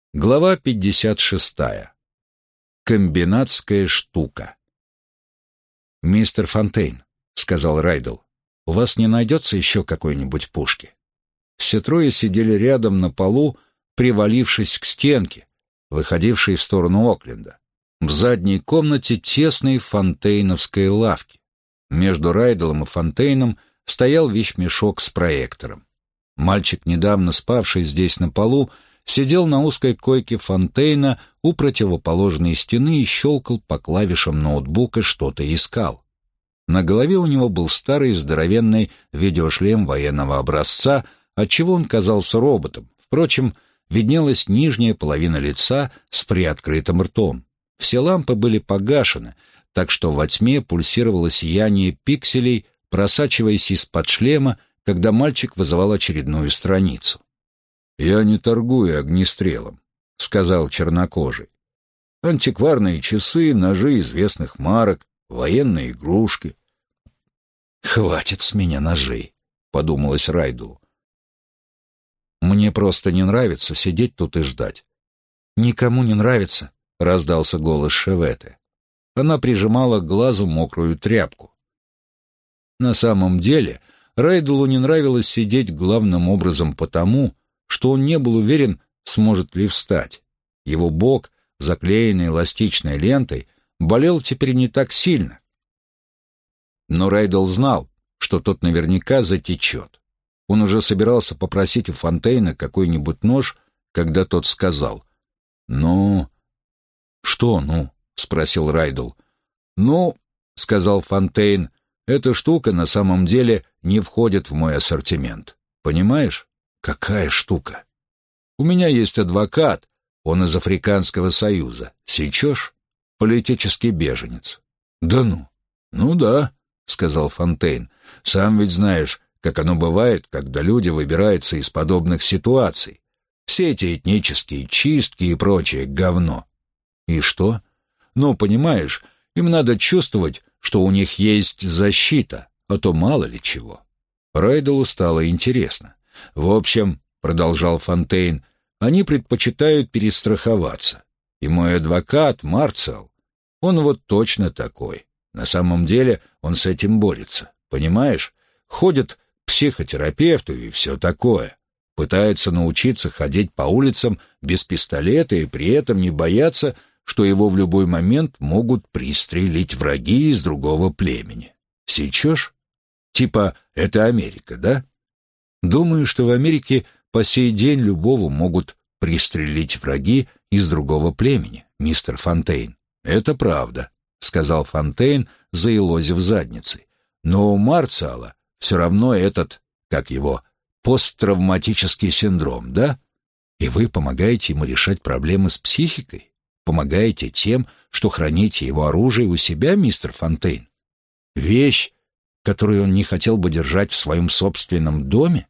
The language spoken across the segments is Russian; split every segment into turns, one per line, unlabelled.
Глава 56. Комбинатская штука. «Мистер Фонтейн», — сказал Райдл, — «у вас не найдется еще какой-нибудь пушки?» Все трое сидели рядом на полу, привалившись к стенке, выходившей в сторону Окленда. В задней комнате тесной фонтейновской лавки. Между Райдлом и Фонтейном стоял вещмешок с проектором. Мальчик, недавно спавший здесь на полу, сидел на узкой койке Фонтейна у противоположной стены и щелкал по клавишам ноутбука, что-то искал. На голове у него был старый здоровенный видеошлем военного образца, отчего он казался роботом. Впрочем, виднелась нижняя половина лица с приоткрытым ртом. Все лампы были погашены, так что во тьме пульсировало сияние пикселей, просачиваясь из-под шлема, когда мальчик вызывал очередную страницу. «Я не торгую огнестрелом», — сказал чернокожий. «Антикварные часы, ножи известных марок, военные игрушки». «Хватит с меня ножей», — подумалось Райдлу. «Мне просто не нравится сидеть тут и ждать». «Никому не нравится», — раздался голос Шеветы. Она прижимала к глазу мокрую тряпку. На самом деле Райдлу не нравилось сидеть главным образом потому, что он не был уверен, сможет ли встать. Его бок, заклеенный эластичной лентой, болел теперь не так сильно. Но Райдл знал, что тот наверняка затечет. Он уже собирался попросить у Фонтейна какой-нибудь нож, когда тот сказал: «Ну...» «Что «ну?» — спросил Райдл. «Ну...» — сказал Фонтейн, — «эта штука на самом деле не входит в мой ассортимент. Понимаешь?» «Какая штука?» «У меня есть адвокат, он из Африканского союза. Сечешь? Политический беженец». «Да ну?» «Ну да», — сказал Фонтейн. «Сам ведь знаешь, как оно бывает, когда люди выбираются из подобных ситуаций. Все эти этнические чистки и прочее говно». «И что?» «Ну, понимаешь, им надо чувствовать, что у них есть защита, а то мало ли чего». Райдлу стало интересно. «В общем, — продолжал Фонтейн, — они предпочитают перестраховаться. И мой адвокат, Марциал, он вот точно такой. На самом деле он с этим борется, понимаешь? Ходит к психотерапевту и все такое. Пытается научиться ходить по улицам без пистолета и при этом не бояться, что его в любой момент могут пристрелить враги из другого племени. Сечешь? Типа это Америка, да? Думаю, что в Америке по сей день любого могут пристрелить враги из другого племени, мистер Фонтейн». «Это правда», — сказал Фонтейн, заелозив задницей. «Но у Марциала все равно этот, как его, посттравматический синдром, да? И вы помогаете ему решать проблемы с психикой? Помогаете тем, что храните его оружие у себя, мистер Фонтейн? Вещь, которую он не хотел бы держать в своем собственном доме?»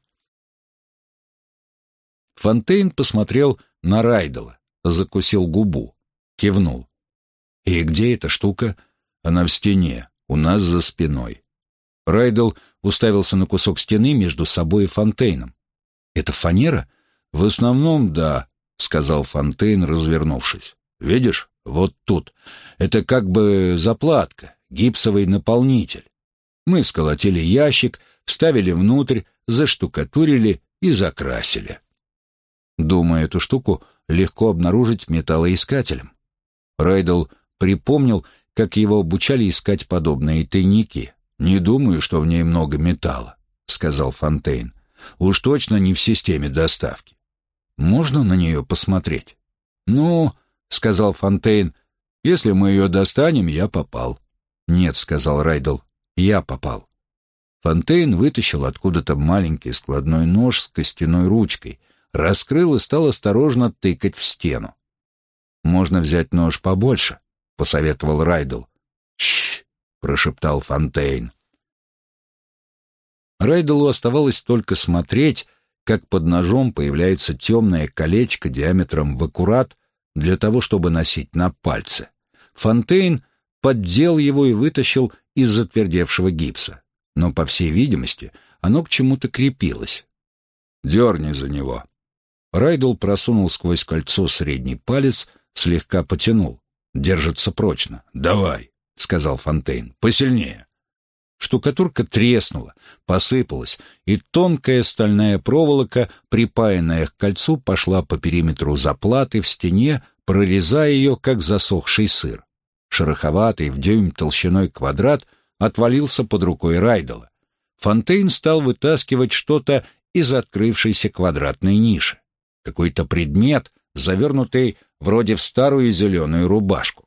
Фонтейн посмотрел на Райдла, закусил губу, кивнул. «И где эта штука?» «Она в стене, у нас за спиной». Райдл уставился на кусок стены между собой и Фонтейном. «Это фанера?» «В основном, да», — сказал Фонтейн, развернувшись. «Видишь, вот тут. Это как бы заплатка, гипсовый наполнитель. Мы сколотили ящик, вставили внутрь, заштукатурили и закрасили». «Думаю, эту штуку легко обнаружить металлоискателем». Райдл припомнил, как его обучали искать подобные тайники. «Не думаю, что в ней много металла», — сказал Фонтейн. «Уж точно не в системе доставки. Можно на нее посмотреть?» «Ну...» — сказал Фонтейн. «Если мы ее достанем, я попал». «Нет», — сказал Райдл, — «я попал». Фонтейн вытащил откуда-то маленький складной нож с костяной ручкой, раскрыл и стал осторожно тыкать в стену. «Можно взять нож побольше», — посоветовал Райдл. «Тш!» — прошептал Фонтейн. Райдлу оставалось только смотреть, как под ножом появляется темное колечко диаметром в аккурат для того, чтобы носить на пальце. Фонтейн поддел его и вытащил из затвердевшего гипса. Но, по всей видимости, оно к чему-то крепилось. «Дерни за него». Райдл просунул сквозь кольцо средний палец, слегка потянул. Держится прочно. «Давай», — сказал Фонтейн, — «посильнее». Штукатурка треснула, посыпалась, и тонкая стальная проволока, припаянная к кольцу, пошла по периметру заплаты в стене, прорезая ее, как засохший сыр. Шероховатый в дюйм толщиной квадрат отвалился под рукой Райдела. Фонтейн стал вытаскивать что-то из открывшейся квадратной ниши. Какой-то предмет, завернутый вроде в старую зеленую рубашку.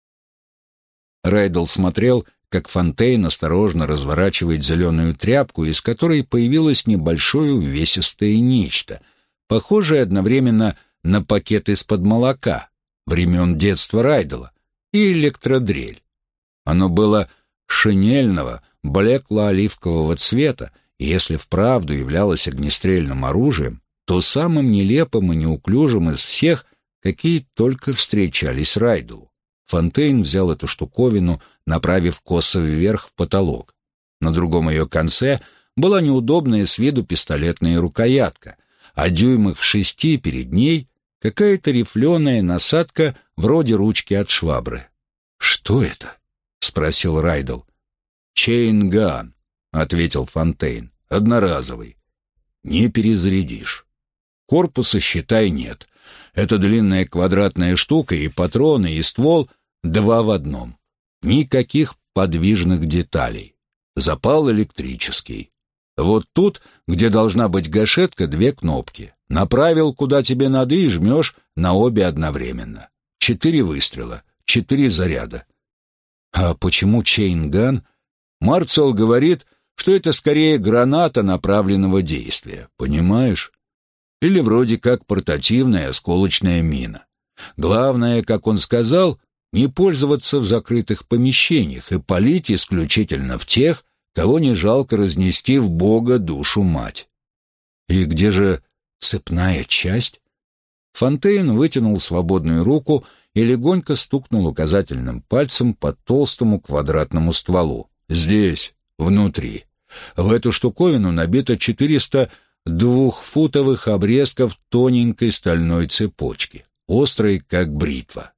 Райдел смотрел, как Фонтейн осторожно разворачивает зеленую тряпку, из которой появилось небольшое увесистое нечто, похожее одновременно на пакет из-под молока времен детства Райдела и электродрель. Оно было шинельного, блекло-оливкового цвета, и если вправду являлось огнестрельным оружием, то самым нелепым и неуклюжим из всех, какие только встречались Райделу. Фонтейн взял эту штуковину, направив косо вверх в потолок. На другом ее конце была неудобная с виду пистолетная рукоятка, а дюймах в 6 перед ней какая-то рифленая насадка вроде ручки от швабры. «Что это?» — спросил Райдел. «Чейн-ган», — ответил Фонтейн, — «одноразовый. Не перезарядишь. Корпуса, считай, нет. Это длинная квадратная штука, и патроны, и ствол — 2 в 1. Никаких подвижных деталей. Запал электрический. Вот тут, где должна быть гашетка, 2 кнопки. Направил, куда тебе надо, и жмешь на обе одновременно. 4 выстрела, 4 заряда». «А почему чейн-ган?» «Марцел говорит, что это скорее граната направленного действия, понимаешь? Или вроде как портативная осколочная мина. Главное, как он сказал, не пользоваться в закрытых помещениях и палить исключительно в тех, кого не жалко разнести в Бога душу мать». «И где же цепная часть?» Фонтейн вытянул свободную руку и легонько стукнул указательным пальцем по толстому квадратному стволу. «Здесь, внутри. В эту штуковину набито 400 двухфутовых обрезков тоненькой стальной цепочки, острой, как бритва».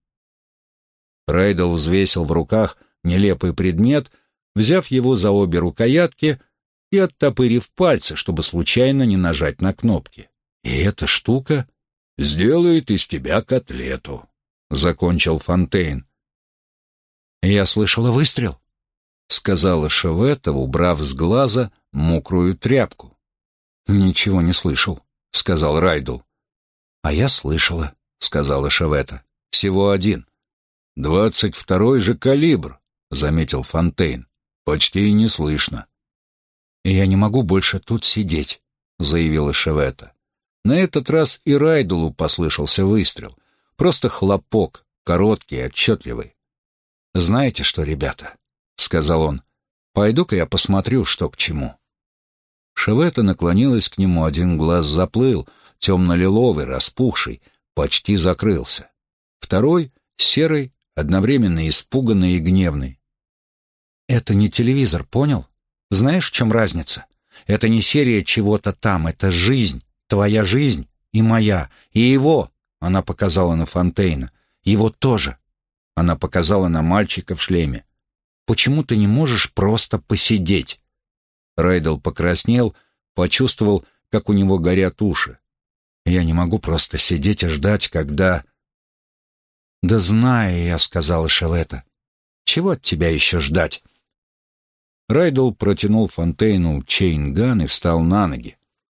Райдел взвесил в руках нелепый предмет, взяв его за обе рукоятки и оттопырив пальцы, чтобы случайно не нажать на кнопки. «И эта штука сделает из тебя котлету», — закончил Фонтейн. «Я слышала выстрел», — сказала Шеветта, убрав с глаза мокрую тряпку. «Ничего не слышал», — сказал Райдел. «А я слышала», — сказала Шеветта. «Всего 1. 22-й же калибр», — заметил Фонтейн. «Почти не слышно». «Я не могу больше тут сидеть», — заявила Шеветта. На этот раз и Райделу послышался выстрел. Просто хлопок, короткий, отчетливый. «Знаете что, ребята?» — сказал он. «Пойду-ка я посмотрю, что к чему». Шеветта наклонилась к нему, один глаз заплыл, темно-лиловый, распухший, почти закрылся. Второй, серый, одновременно испуганный и гневный. «Это не телевизор, понял? Знаешь, в чем разница? Это не серия чего-то там, это жизнь, твоя жизнь и моя, и его», — она показала на Фонтейна, — «его тоже», — она показала на мальчика в шлеме. «Почему ты не можешь просто посидеть?» Райдел покраснел, почувствовал, как у него горят уши. «Я не могу просто сидеть и ждать, когда...» «Да знаю я», — сказала Шеветта. «Чего от тебя еще ждать?» Райдел протянул Фонтейну чейн-ган и встал на ноги.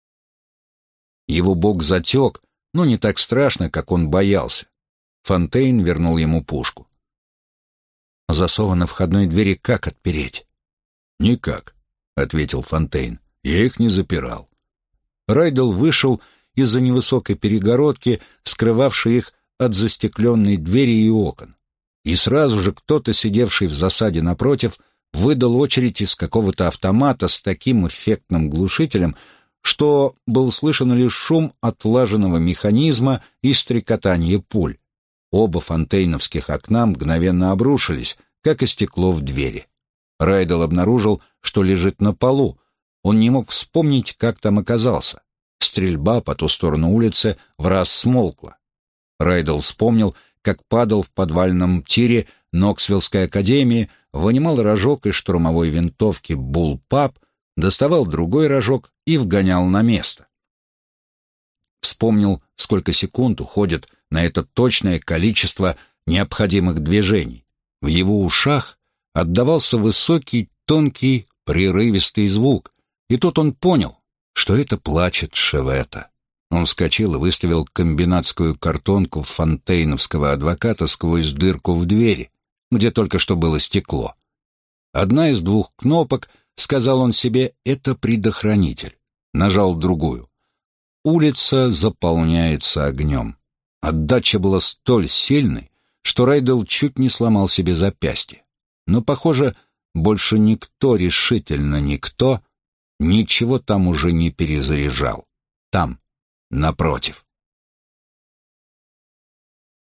Его бок затек, но не так страшно, как он боялся. Фонтейн вернул ему пушку. «Засовы на входной двери как отпереть?» «Никак», — ответил Фонтейн. «Я их не запирал». Райдел вышел из-за невысокой перегородки, скрывавшей их от застекленной двери и окон. И сразу же кто-то, сидевший в засаде напротив, выдал очередь из какого-то автомата с таким эффектным глушителем, что был слышен лишь шум отлаженного механизма и стрекотание пуль. Оба фонтейновских окна мгновенно обрушились, как и стекло в двери. Райдел обнаружил, что лежит на полу. Он не мог вспомнить, как там оказался. Стрельба по ту сторону улицы враз смолкла. Райдл вспомнил, как падал в подвальном тире Ноксвиллской академии, вынимал рожок из штурмовой винтовки «Буллпап», доставал другой рожок и вгонял на место. Вспомнил, сколько секунд уходит на это точное количество необходимых движений. В его ушах отдавался высокий, тонкий, прерывистый звук, и тут он понял, что это плачет Шевета. Он вскочил и выставил комбинатскую картонку фонтейновского адвоката сквозь дырку в двери, где только что было стекло. Одна из двух кнопок, сказал он себе, это предохранитель. Нажал другую. Улица заполняется огнем. Отдача была столь сильной, что Райдл чуть не сломал себе запястье. Но, похоже, больше никто, решительно никто, ничего там уже не перезаряжал. Там, напротив.